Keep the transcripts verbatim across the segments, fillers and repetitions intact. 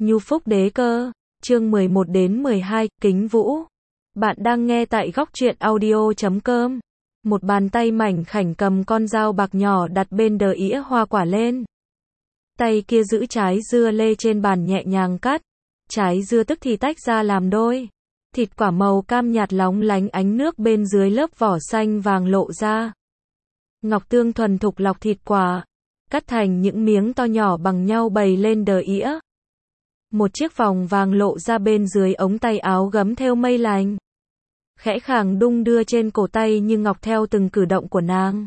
Nhu Phúc Đế Cơ, chương mười một đến mười hai, Kính Vũ. Bạn đang nghe tại góc truyện audio chấm com. Một bàn tay mảnh khảnh cầm con dao bạc nhỏ đặt bên đờ ĩa hoa quả lên. Tay kia giữ trái dưa lê trên bàn nhẹ nhàng cắt. Trái dưa tức thì tách ra làm đôi. Thịt quả màu cam nhạt lóng lánh ánh nước bên dưới lớp vỏ xanh vàng lộ ra. Ngọc Tương thuần thục lọc thịt quả, cắt thành những miếng to nhỏ bằng nhau bày lên đờ ĩa. Một chiếc vòng vàng lộ ra bên dưới ống tay áo gấm thêu mây lành. Khẽ khàng đung đưa trên cổ tay như ngọc theo từng cử động của nàng.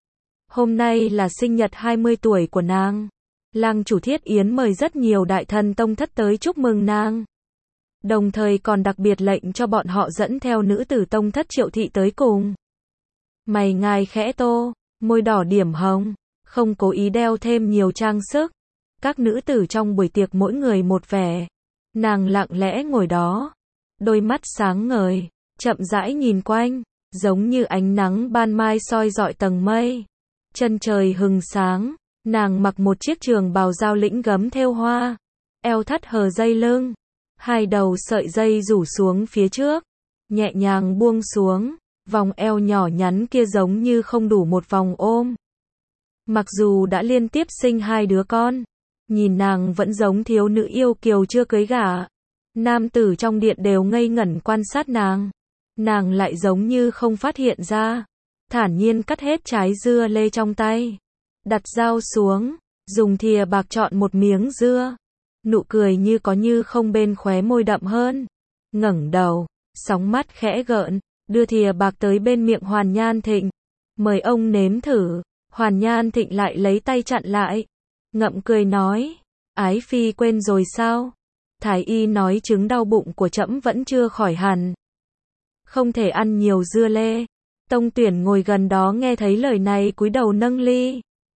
Hôm nay là sinh nhật hai mươi tuổi của nàng. Lang chủ Thiết Yến mời rất nhiều đại thần tông thất tới chúc mừng nàng. Đồng thời còn đặc biệt lệnh cho bọn họ dẫn theo nữ tử tông thất Triệu Thị tới cùng. Mày ngài khẽ tô, môi đỏ điểm hồng, không cố ý đeo thêm nhiều trang sức. Các nữ tử trong buổi tiệc mỗi người một vẻ. Nàng lặng lẽ ngồi đó, đôi mắt sáng ngời, chậm rãi nhìn quanh, giống như ánh nắng ban mai soi rọi tầng mây. Chân trời hừng sáng, nàng mặc một chiếc trường bào giao lĩnh gấm thêu hoa, eo thắt hờ dây lưng, hai đầu sợi dây rủ xuống phía trước, nhẹ nhàng buông xuống, vòng eo nhỏ nhắn kia giống như không đủ một vòng ôm. Mặc dù đã liên tiếp sinh hai đứa con, nhìn nàng vẫn giống thiếu nữ yêu kiều chưa cưới gả. Nam tử trong điện đều ngây ngẩn quan sát nàng. Nàng lại giống như không phát hiện ra. Thản nhiên cắt hết trái dưa lê trong tay. Đặt dao xuống, dùng thìa bạc chọn một miếng dưa. Nụ cười như có như không bên khóe môi đậm hơn. Ngẩng đầu, sóng mắt khẽ gợn, đưa thìa bạc tới bên miệng Hoàn Nhan Thịnh. Mời ông nếm thử. Hoàn Nhan Thịnh lại lấy tay chặn lại. Ngậm cười nói, ái phi quên rồi sao? Thái y nói chứng đau bụng của trẫm vẫn chưa khỏi hẳn. Không thể ăn nhiều dưa lê. Tông Tuyển ngồi gần đó nghe thấy lời này cúi đầu nâng ly.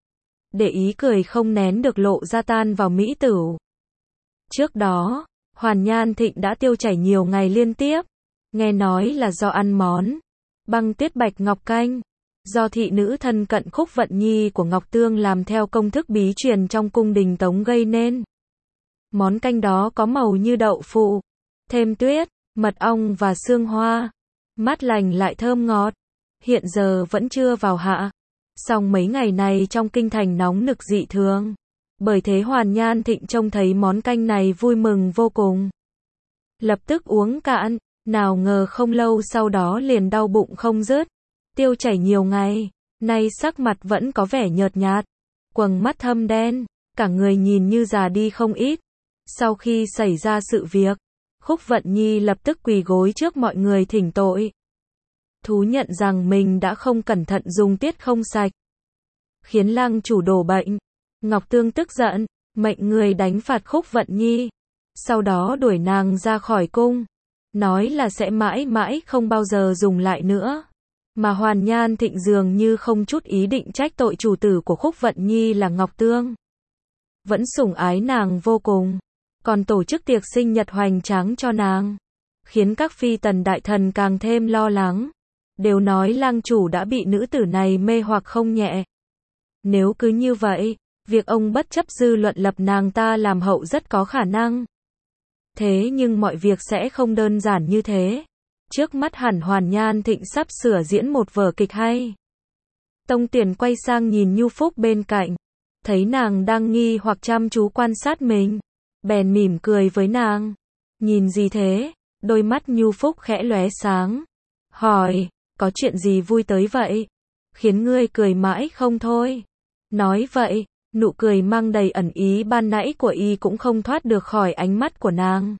Để ý cười không nén được lộ ra tan vào mỹ tửu. Trước đó, Hoàn Nhan Thịnh đã tiêu chảy nhiều ngày liên tiếp. Nghe nói là do ăn món băng tuyết bạch ngọc canh. Do thị nữ thân cận Khúc Vận Nhi của Ngọc Tương làm theo công thức bí truyền trong cung đình Tống gây nên. Món canh đó có màu như đậu phụ, thêm tuyết, mật ong và sương hoa, mát lành lại thơm ngọt. Hiện giờ vẫn chưa vào hạ, song mấy ngày này trong kinh thành nóng nực dị thường. Bởi thế Hoàn Nhan Thịnh trông thấy món canh này vui mừng vô cùng. Lập tức uống cạn, nào ngờ không lâu sau đó liền đau bụng không dứt. Tiêu chảy nhiều ngày, nay sắc mặt vẫn có vẻ nhợt nhạt, quầng mắt thâm đen, cả người nhìn như già đi không ít. Sau khi xảy ra sự việc, Khúc Vận Nhi lập tức quỳ gối trước mọi người thỉnh tội. Thú nhận rằng mình đã không cẩn thận dùng tiết không sạch, khiến lang chủ đổ bệnh. Ngọc Tương tức giận, mệnh người đánh phạt Khúc Vận Nhi, sau đó đuổi nàng ra khỏi cung, nói là sẽ mãi mãi không bao giờ dùng lại nữa. Mà Hoàn Nhan Thịnh dường như không chút ý định trách tội chủ tử của Khúc Vận Nhi là Ngọc Tương. Vẫn sủng ái nàng vô cùng, còn tổ chức tiệc sinh nhật hoành tráng cho nàng, khiến các phi tần đại thần càng thêm lo lắng. Đều nói lang chủ đã bị nữ tử này mê hoặc không nhẹ. Nếu cứ như vậy, việc ông bất chấp dư luận lập nàng ta làm hậu rất có khả năng. Thế nhưng mọi việc sẽ không đơn giản như thế. Trước mắt hẳn Hoàn Nhan Thịnh sắp sửa diễn một vở kịch hay. Tông Tuyển quay sang nhìn Nhu Phúc bên cạnh, thấy nàng đang nghi hoặc chăm chú quan sát mình, bèn mỉm cười với nàng. Nhìn gì thế? Đôi mắt Nhu Phúc khẽ lóe sáng, hỏi, có chuyện gì vui tới vậy? Khiến ngươi cười mãi không thôi. Nói vậy, nụ cười mang đầy ẩn ý ban nãy của y cũng không thoát được khỏi ánh mắt của nàng.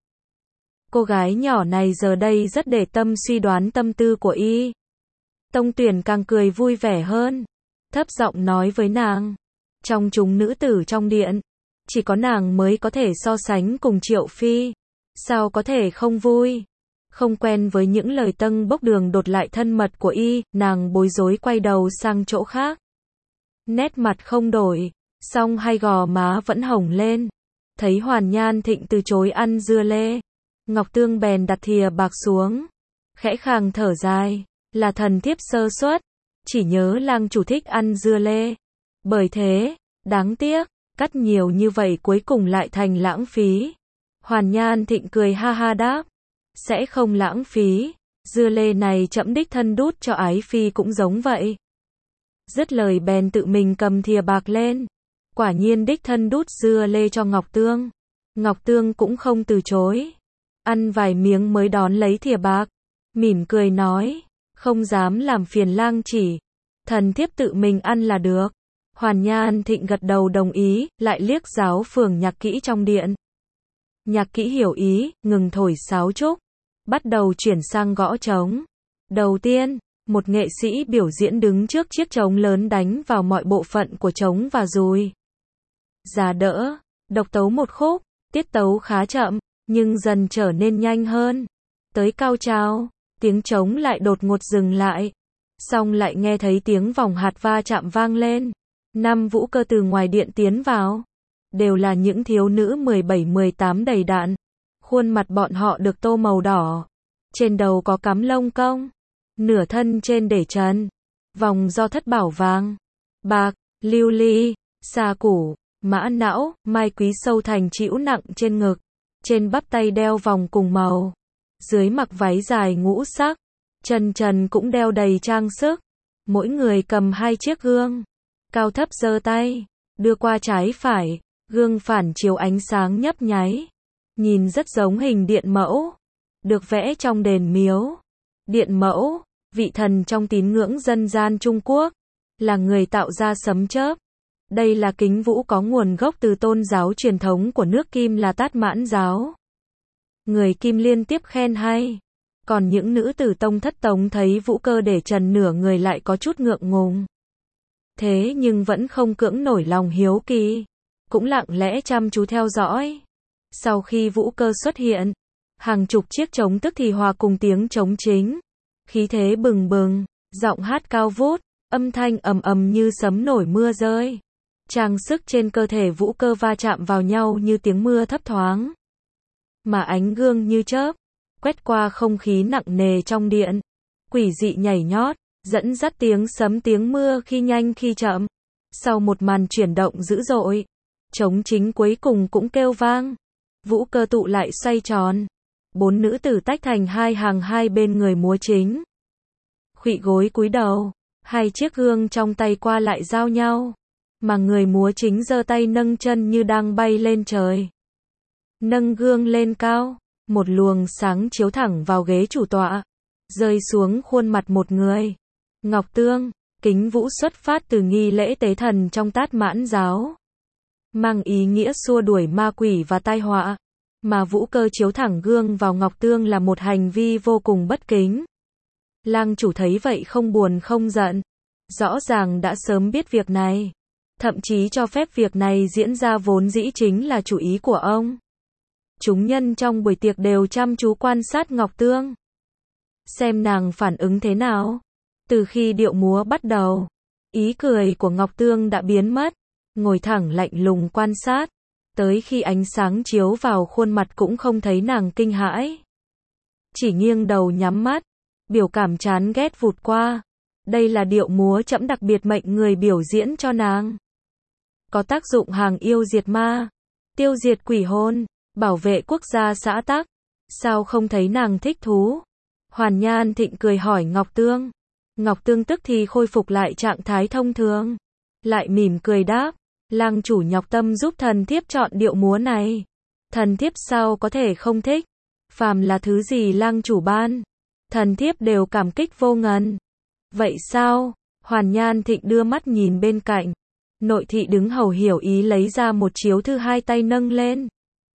Cô gái nhỏ này giờ đây rất để tâm suy đoán tâm tư của y. Tông Tuyển càng cười vui vẻ hơn, thấp giọng nói với nàng, trong chúng nữ tử trong điện, chỉ có nàng mới có thể so sánh cùng Triệu Phi, sao có thể không vui. Không quen với những lời tâng bốc đường đột lại thân mật của y, nàng bối rối quay đầu sang chỗ khác. Nét mặt không đổi, song hai gò má vẫn hồng lên. Thấy Hoàn Nhan Thịnh từ chối ăn dưa lê, Ngọc Tương bèn đặt thìa bạc xuống, khẽ khàng thở dài, là thần thiếp sơ suất, chỉ nhớ lang chủ thích ăn dưa lê. Bởi thế, đáng tiếc, cắt nhiều như vậy cuối cùng lại thành lãng phí. Hoàn Nhan Thịnh cười ha ha đáp. Sẽ không lãng phí. Dưa lê này trẫm đích thân đút cho ái phi cũng giống vậy. Dứt lời bèn tự mình cầm thìa bạc lên. Quả nhiên đích thân đút dưa lê cho Ngọc Tương. Ngọc Tương cũng không từ chối. Ăn vài miếng mới đón lấy thìa bạc. Mỉm cười nói. Không dám làm phiền lang chỉ. Thần thiếp tự mình ăn là được. Hoàn Nhan Thịnh gật đầu đồng ý, lại liếc giáo phường nhạc kỹ trong điện. Nhạc kỹ hiểu ý, ngừng thổi sáo trúc. Bắt đầu chuyển sang gõ trống. Đầu tiên, một nghệ sĩ biểu diễn đứng trước chiếc trống lớn đánh vào mọi bộ phận của trống và dùi. Giá đỡ, độc tấu một khúc, tiết tấu khá chậm, nhưng dần trở nên nhanh hơn. Tới cao trào, tiếng trống lại đột ngột dừng lại. Xong lại nghe thấy tiếng vòng hạt va chạm vang lên. Năm vũ cơ từ ngoài điện tiến vào. Đều là những thiếu nữ mười bảy mười tám đầy đặn. Khuôn mặt bọn họ được tô màu đỏ. Trên đầu có cắm lông công. Nửa thân trên để trần. Vòng do thất bảo vàng, bạc, lưu ly, sa củ, mã não, mai quý sâu thành chĩu nặng trên ngực. Trên bắp tay đeo vòng cùng màu. Dưới mặc váy dài ngũ sắc. Chân trần cũng đeo đầy trang sức. Mỗi người cầm hai chiếc gương. Cao thấp giơ tay. Đưa qua trái phải. Gương phản chiếu ánh sáng nhấp nháy. Nhìn rất giống hình điện mẫu. Được vẽ trong đền miếu. Điện mẫu, vị thần trong tín ngưỡng dân gian Trung Quốc. Là người tạo ra sấm chớp. Đây là kính vũ có nguồn gốc từ tôn giáo truyền thống của nước Kim là Tát Mãn giáo. Người Kim liên tiếp khen hay. Còn những nữ tử tông thất tống thấy vũ cơ để trần nửa người lại có chút ngượng ngùng. Thế nhưng vẫn không cưỡng nổi lòng hiếu kỳ. Cũng lặng lẽ chăm chú theo dõi. Sau khi vũ cơ xuất hiện, hàng chục chiếc trống tức thì hòa cùng tiếng trống chính. Khí thế bừng bừng, giọng hát cao vút, âm thanh ầm ầm như sấm nổi mưa rơi. Trang sức trên cơ thể vũ cơ va chạm vào nhau như tiếng mưa thấp thoáng. Mà ánh gương như chớp, quét qua không khí nặng nề trong điện. Quỷ dị nhảy nhót, dẫn dắt tiếng sấm tiếng mưa khi nhanh khi chậm. Sau một màn chuyển động dữ dội, trống chính cuối cùng cũng kêu vang. Vũ cơ tụ lại xoay tròn. Bốn nữ tử tách thành hai hàng hai bên người múa chính. Khuỵu gối cúi đầu, hai chiếc gương trong tay qua lại giao nhau. Mà người múa chính giơ tay nâng chân như đang bay lên trời. Nâng gương lên cao, một luồng sáng chiếu thẳng vào ghế chủ tọa, rơi xuống khuôn mặt một người. Ngọc Tương, kính vũ xuất phát từ nghi lễ tế thần trong Tát Mãn giáo. Mang ý nghĩa xua đuổi ma quỷ và tai họa. Mà vũ cơ chiếu thẳng gương vào Ngọc Tương là một hành vi vô cùng bất kính. Lang chủ thấy vậy không buồn không giận. Rõ ràng đã sớm biết việc này. Thậm chí cho phép việc này diễn ra vốn dĩ chính là chủ ý của ông. Chúng nhân trong buổi tiệc đều chăm chú quan sát Ngọc Tương. Xem nàng phản ứng thế nào. Từ khi điệu múa bắt đầu, ý cười của Ngọc Tương đã biến mất. Ngồi thẳng lạnh lùng quan sát. Tới khi ánh sáng chiếu vào khuôn mặt cũng không thấy nàng kinh hãi. Chỉ nghiêng đầu nhắm mắt. Biểu cảm chán ghét vụt qua. Đây là điệu múa trẫm đặc biệt mệnh người biểu diễn cho nàng. Có tác dụng hàng yêu diệt ma, tiêu diệt quỷ hồn, bảo vệ quốc gia xã tắc. Sao không thấy nàng thích thú? Hoàn Nhan Thịnh cười hỏi Ngọc Tương. Ngọc Tương tức thì khôi phục lại trạng thái thông thường. Lại mỉm cười đáp. Lang chủ nhọc tâm giúp thần thiếp chọn điệu múa này. Thần thiếp sao có thể không thích? Phàm là thứ gì lang chủ ban, thần thiếp đều cảm kích vô ngần. Vậy sao? Hoàn Nhan Thịnh đưa mắt nhìn bên cạnh. Nội thị đứng hầu hiểu ý lấy ra một chiếu thư hai tay nâng lên.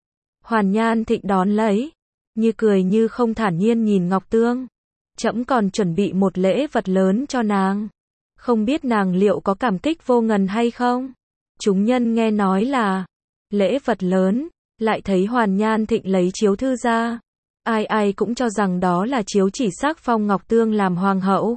Hoàn Nhan Thịnh đón lấy. Như cười như không thản nhiên nhìn Ngọc Tương. Trẫm còn chuẩn bị một lễ vật lớn cho nàng. Không biết nàng liệu có cảm kích vô ngần hay không? Chúng nhân nghe nói là lễ vật lớn, lại thấy Hoàn Nhan Thịnh lấy chiếu thư ra. Ai ai cũng cho rằng đó là chiếu chỉ xác phong Ngọc Tương làm hoàng hậu.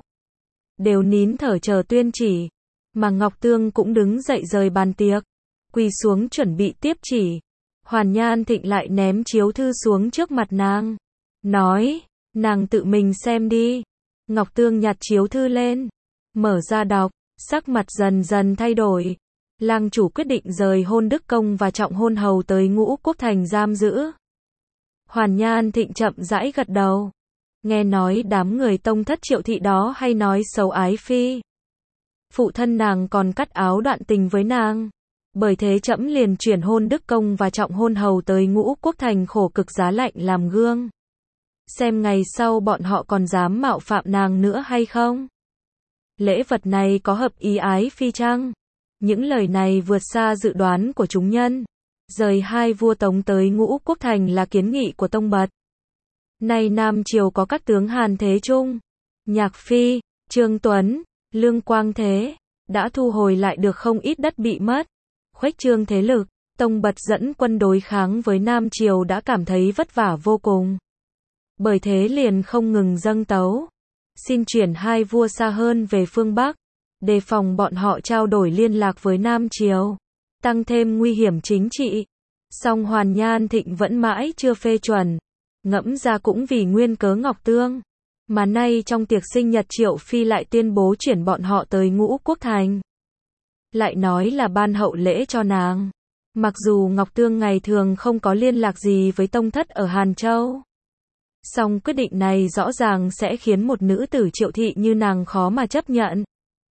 Đều nín thở chờ tuyên chỉ. Mà Ngọc Tương cũng đứng dậy rời bàn tiệc. Quỳ xuống chuẩn bị tiếp chỉ. Hoàn Nhan Thịnh lại ném chiếu thư xuống trước mặt nàng. Nói, nàng tự mình xem đi. Ngọc Tương nhặt chiếu thư lên. Mở ra đọc, sắc mặt dần dần thay đổi. Lang chủ quyết định rời hôn Đức Công và Trọng Hôn Hầu tới Ngũ Quốc Thành giam giữ. Hoàn Nhan Thịnh chậm rãi gật đầu. Nghe nói đám người tông thất Triệu thị đó hay nói xấu Ái Phi. Phụ thân nàng còn cắt áo đoạn tình với nàng. Bởi thế trẫm liền chuyển hôn Đức Công và trọng hôn hầu tới Ngũ Quốc Thành khổ cực giá lạnh làm gương. Xem ngày sau bọn họ còn dám mạo phạm nàng nữa hay không? Lễ vật này có hợp ý Ái Phi chăng? Những lời này vượt xa dự đoán của chúng nhân. Rời hai vua Tống tới Ngũ Quốc Thành là kiến nghị của Tông Bật. Nay Nam Triều có các tướng Hàn Thế Trung, Nhạc Phi, Trương Tuấn, Lương Quang Thế, đã thu hồi lại được không ít đất bị mất. Khuếch trương thế lực, Tông Bật dẫn quân đối kháng với Nam Triều đã cảm thấy vất vả vô cùng. Bởi thế liền không ngừng dâng tấu. Xin chuyển hai vua xa hơn về phương Bắc, đề phòng bọn họ trao đổi liên lạc với Nam Triều, tăng thêm nguy hiểm chính trị. Song Hoàn Nhan Thịnh vẫn mãi chưa phê chuẩn. Ngẫm ra cũng vì nguyên cớ Ngọc Tương. Mà nay trong tiệc sinh nhật Triệu Phi lại tuyên bố chuyển bọn họ tới Ngũ Quốc Thành. Lại nói là ban hậu lễ cho nàng. Mặc dù Ngọc Tương ngày thường không có liên lạc gì với tông thất ở Hàn Châu. Song quyết định này rõ ràng sẽ khiến một nữ tử Triệu thị như nàng khó mà chấp nhận.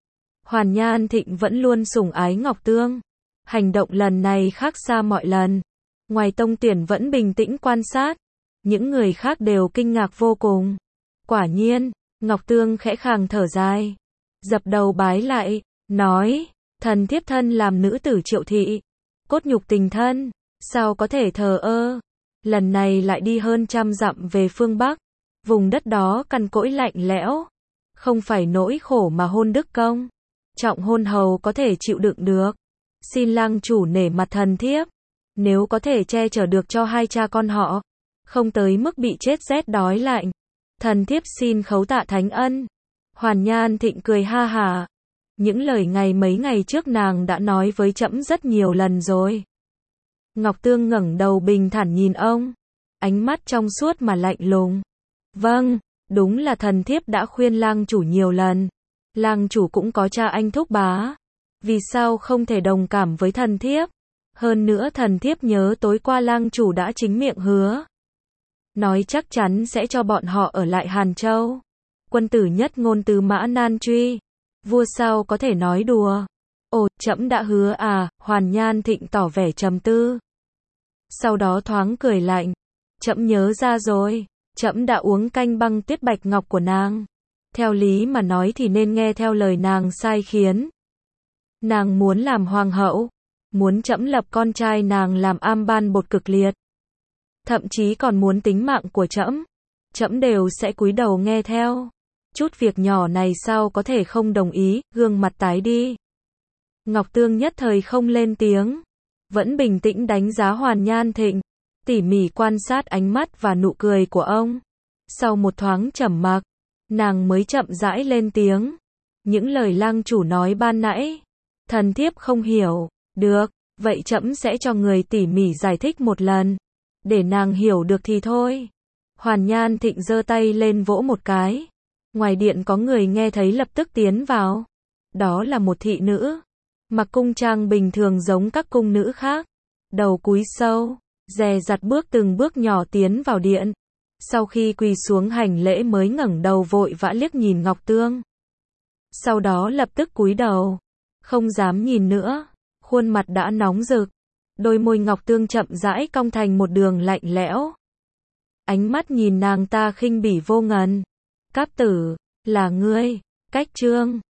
Hoàn Nhan Thịnh vẫn luôn sủng ái Ngọc Tương. Hành động lần này khác xa mọi lần. Ngoài Tông Tuyển vẫn bình tĩnh quan sát. Những người khác đều kinh ngạc vô cùng. Quả nhiên, Ngọc Tương khẽ khàng thở dài. Dập đầu bái lại, nói, thần thiếp thân làm nữ tử Triệu thị. Cốt nhục tình thân, sao có thể thờ ơ. Lần này lại đi hơn trăm dặm về phương Bắc. Vùng đất đó cằn cỗi lạnh lẽo. Không phải nỗi khổ mà hôn Đức Công, trọng hôn hầu có thể chịu đựng được. Xin lang chủ nể mặt thần thiếp. Nếu có thể che chở được cho hai cha con họ, không tới mức bị chết rét đói lạnh, thần thiếp xin khấu tạ thánh ân. Hoàn Nhan Thịnh cười ha hả. Những lời ngày mấy ngày trước nàng đã nói với trẫm rất nhiều lần rồi. Ngọc Tương ngẩng đầu bình thản nhìn ông, ánh mắt trong suốt mà lạnh lùng. Vâng, đúng là thần thiếp đã khuyên lang chủ nhiều lần. Lang chủ cũng có cha anh thúc bá. Vì sao không thể đồng cảm với thần thiếp? Hơn nữa thần thiếp nhớ tối qua lang chủ đã chính miệng hứa. Nói chắc chắn sẽ cho bọn họ ở lại Hàn Châu. Quân tử nhất ngôn từ mã nan truy. Vua sao có thể nói đùa. Ồ, trẫm đã hứa à, Hoàn Nhan Thịnh tỏ vẻ trầm tư. Sau đó thoáng cười lạnh. Trẫm nhớ ra rồi, trẫm đã uống canh băng tuyết bạch ngọc của nàng. Theo lý mà nói thì nên nghe theo lời nàng sai khiến. Nàng muốn làm hoàng hậu, muốn trẫm lập con trai nàng làm am ban bột cực liệt. Thậm chí còn muốn tính mạng của trẫm, trẫm đều sẽ cúi đầu nghe theo. Chút việc nhỏ này sao có thể không đồng ý, gương mặt tái đi. Ngọc Tương nhất thời không lên tiếng, vẫn bình tĩnh đánh giá Hoàn Nhan Thịnh, tỉ mỉ quan sát ánh mắt và nụ cười của ông. Sau một thoáng trầm mặc, nàng mới chậm rãi lên tiếng. Những lời lang chủ nói ban nãy, thần thiếp không hiểu. Được, vậy trẫm sẽ cho người tỉ mỉ giải thích một lần, để nàng hiểu được thì thôi. Hoàn Nhan Thịnh giơ tay lên vỗ một cái. Ngoài điện có người nghe thấy lập tức tiến vào. Đó là một thị nữ, mặc cung trang bình thường giống các cung nữ khác. Đầu cúi sâu, dè dặt bước từng bước nhỏ tiến vào điện. Sau khi quỳ xuống hành lễ mới ngẩng đầu vội vã liếc nhìn Ngọc Tương. Sau đó lập tức cúi đầu, không dám nhìn nữa. Khuôn mặt đã nóng rực, đôi môi Ngọc Tương chậm rãi cong thành một đường lạnh lẽo. Ánh mắt nhìn nàng ta khinh bỉ vô ngần. Cáp tử, là ngươi, Cách Trương.